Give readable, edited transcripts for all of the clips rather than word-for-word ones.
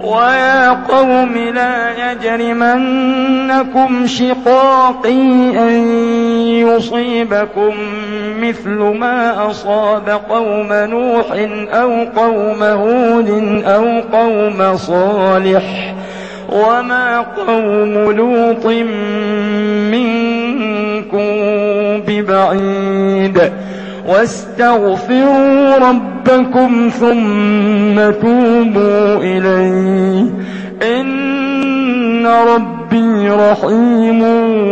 ويا قوم لا يجرمنكم شقاقي أن يصيبكم مثل ما أصاب قوم نوح أو قوم هود أو قوم صالح وما قوم لوط منكم ببعيد واستغفروا ربكم ثم توبوا إليه إن ربي رحيم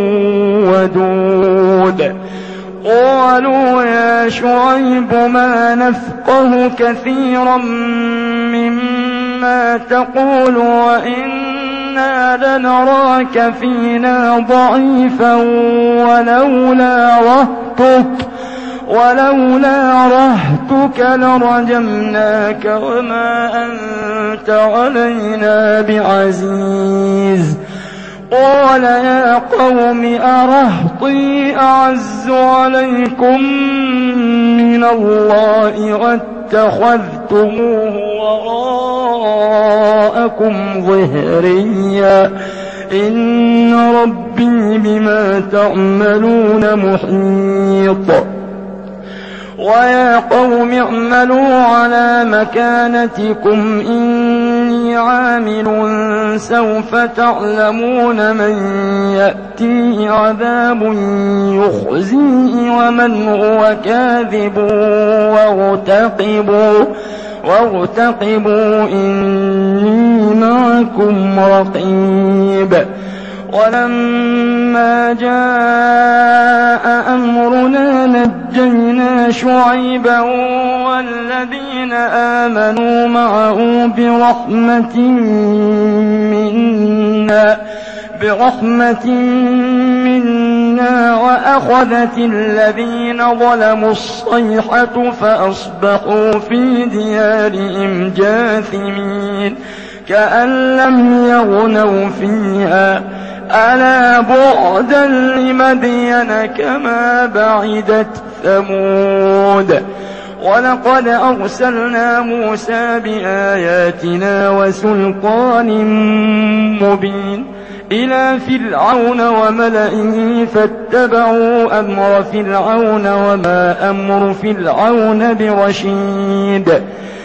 ودود. قالوا يا شعيب ما نفقه كثيرا مما تقول وإنا لنراك فينا ضعيفا ولولا رهتك لرجمناك وما أنت علينا بعزيز. قال يا قوم أرهطي أعز عليكم من الله واتخذتموه وراءكم ظهريا إن ربي بما تعملون محيط. ويا قوم اعملوا على مكانتكم إني عامل سوف تعلمون من يأتيه عذاب يخزيه ومن هو كاذب وارتقبوا إني معكم رقيب. ولما جاء أمرنا نجينا شعيبا والذين آمنوا معه برحمة منا وأخذت الذين ظلموا الصيحة فأصبحوا في ديارهم جاثمين كأن لم يغنوا فيها ألا بعدا لمدين كما بعدت ثمود. ولقد أرسلنا موسى بآياتنا وسلطان مبين إلى فرعون وملئه فاتبعوا أمر فرعون وما أمر فرعون برشيد